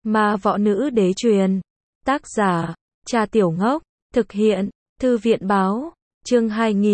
Ma võ nữ đế truyền. Tác giả, Cha Tiểu Ngốc. Thực hiện, Thư viện báo. Chương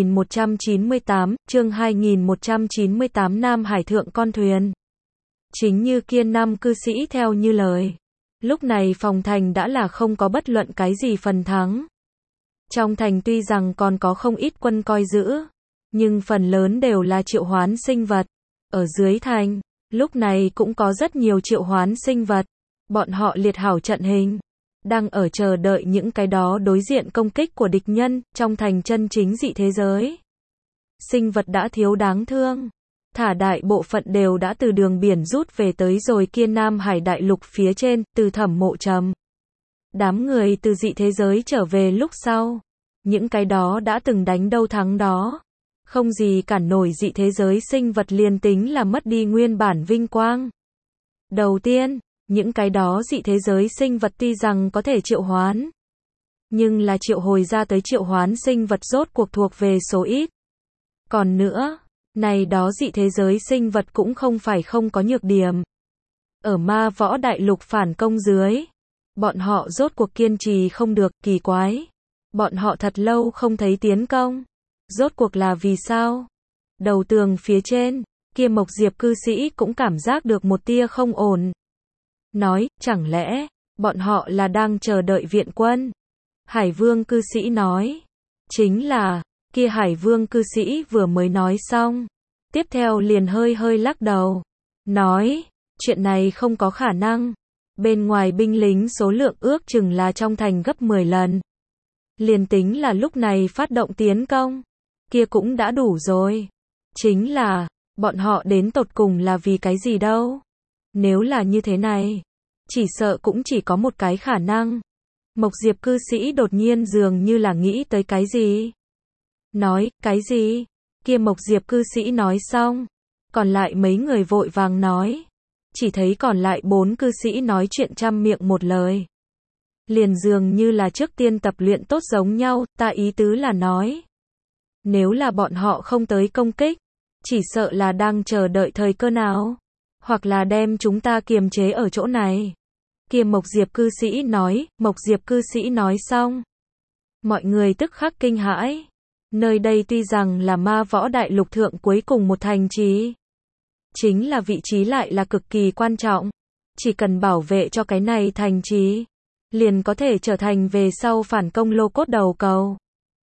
2198, Nam Hải thượng con thuyền. Chính như Kiên năm cư sĩ theo như lời. Lúc này phòng thành đã là không có bất luận cái gì phần thắng. Trong thành tuy rằng còn có không ít quân coi giữ, nhưng phần lớn đều là triệu hoán sinh vật. Ở dưới thành, lúc này cũng có rất nhiều triệu hoán sinh vật. Bọn họ liệt hảo trận hình, đang ở chờ đợi những cái đó đối diện công kích của địch nhân, trong thành chân chính dị thế giới. Sinh vật đã thiếu đáng thương. Thả đại bộ phận đều đã từ đường biển rút về tới rồi Kiên Nam Hải đại lục phía trên, từ Thẩm Mộ Trầm. Đám người từ dị thế giới trở về lúc sau. Những cái đó đã từng đánh đâu thắng đó. Không gì cản nổi dị thế giới sinh vật liền tính là mất đi nguyên bản vinh quang. Đầu tiên, những cái đó dị thế giới sinh vật tuy rằng có thể triệu hoán, nhưng là triệu hồi ra tới triệu hoán sinh vật rốt cuộc thuộc về số ít. Còn nữa, này đó dị thế giới sinh vật cũng không phải không có nhược điểm. Ở ma võ đại lục phản công dưới, bọn họ rốt cuộc kiên trì không được, kỳ quái. Bọn họ thật lâu không thấy tiến công. Rốt cuộc là vì sao? Đầu tường phía trên, kia Mộc Diệp cư sĩ cũng cảm giác được một tia không ổn. Nói, chẳng lẽ, bọn họ là đang chờ đợi viện quân? Hải Vương cư sĩ nói. Chính là, kia Hải Vương cư sĩ vừa mới nói xong. Tiếp theo liền hơi hơi lắc đầu. Nói, chuyện này không có khả năng. Bên ngoài binh lính số lượng ước chừng là trong thành gấp 10 lần. Liền tính là lúc này phát động tiến công, kia cũng đã đủ rồi. Chính là, bọn họ đến tột cùng là vì cái gì đâu? Nếu là như thế này, chỉ sợ cũng chỉ có một cái khả năng. Mộc Diệp cư sĩ đột nhiên dường như là nghĩ tới cái gì. Nói, cái gì? Kia Mộc Diệp cư sĩ nói xong, còn lại mấy người vội vàng nói. Chỉ thấy còn lại 4 cư sĩ nói chuyện trăm miệng một lời. Liền dường như là trước tiên tập luyện tốt giống nhau, ta ý tứ là nói. Nếu là bọn họ không tới công kích, chỉ sợ là đang chờ đợi thời cơ nào. Hoặc là đem chúng ta kiềm chế ở chỗ này. Kia Mộc Diệp cư sĩ nói, Mộc Diệp cư sĩ nói xong. Mọi người tức khắc kinh hãi. Nơi đây tuy rằng là ma võ đại lục thượng cuối cùng một thành trì. Chính là vị trí lại là cực kỳ quan trọng. Chỉ cần bảo vệ cho cái này thành trì, liền có thể trở thành về sau phản công lô cốt đầu cầu.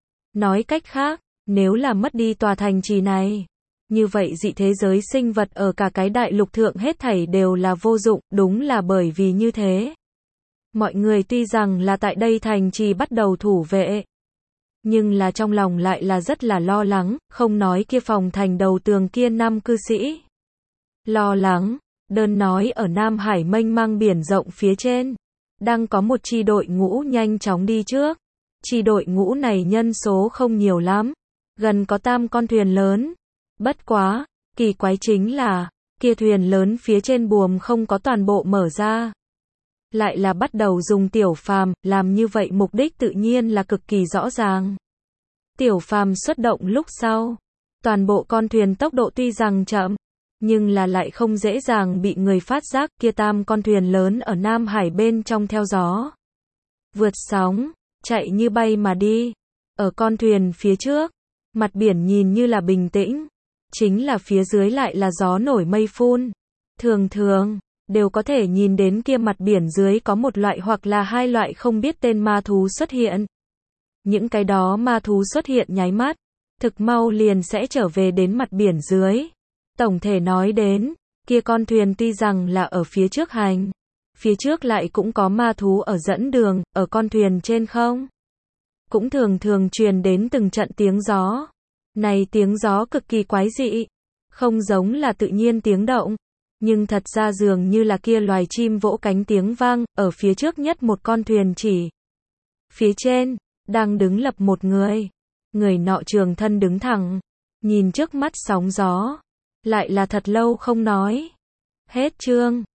Nói cách khác, nếu là mất đi tòa thành trì này, như vậy dị thế giới sinh vật ở cả cái đại lục thượng hết thảy đều là vô dụng, đúng là bởi vì như thế. Mọi người tuy rằng là tại đây thành trì bắt đầu thủ vệ, nhưng là trong lòng lại là rất là lo lắng, không nói kia phòng thành đầu tường kia 5 cư sĩ. Lo lắng, đơn nói ở Nam Hải mênh mang biển rộng phía trên, đang có một chi đội ngũ nhanh chóng đi trước. Chi đội ngũ này nhân số không nhiều lắm, gần có 3 con thuyền lớn. Bất quá, kỳ quái chính là, kia thuyền lớn phía trên buồm không có toàn bộ mở ra. Lại là bắt đầu dùng tiểu phàm, làm như vậy mục đích tự nhiên là cực kỳ rõ ràng. Tiểu phàm xuất động lúc sau, toàn bộ con thuyền tốc độ tuy rằng chậm, nhưng là lại không dễ dàng bị người phát giác, kia 3 con thuyền lớn ở Nam Hải bên trong theo gió. Vượt sóng, chạy như bay mà đi. Ở con thuyền phía trước, mặt biển nhìn như là bình tĩnh, chính là phía dưới lại là gió nổi mây phun. Thường thường, đều có thể nhìn đến kia mặt biển dưới có một loại hoặc là 2 loại không biết tên ma thú xuất hiện. Những cái đó ma thú xuất hiện nháy mắt, thực mau liền sẽ trở về đến mặt biển dưới. Tổng thể nói đến, kia con thuyền tuy rằng là ở phía trước hành, phía trước lại cũng có ma thú ở dẫn đường, ở con thuyền trên không. Cũng thường thường truyền đến từng trận tiếng gió. Này tiếng gió cực kỳ quái dị, không giống là tự nhiên tiếng động, nhưng thật ra dường như là kia loài chim vỗ cánh tiếng vang, ở phía trước nhất một con thuyền chỉ. Phía trên, đang đứng lập một người. Người nọ trường thân đứng thẳng, nhìn trước mắt sóng gió, lại là thật lâu không nói. Hết chương.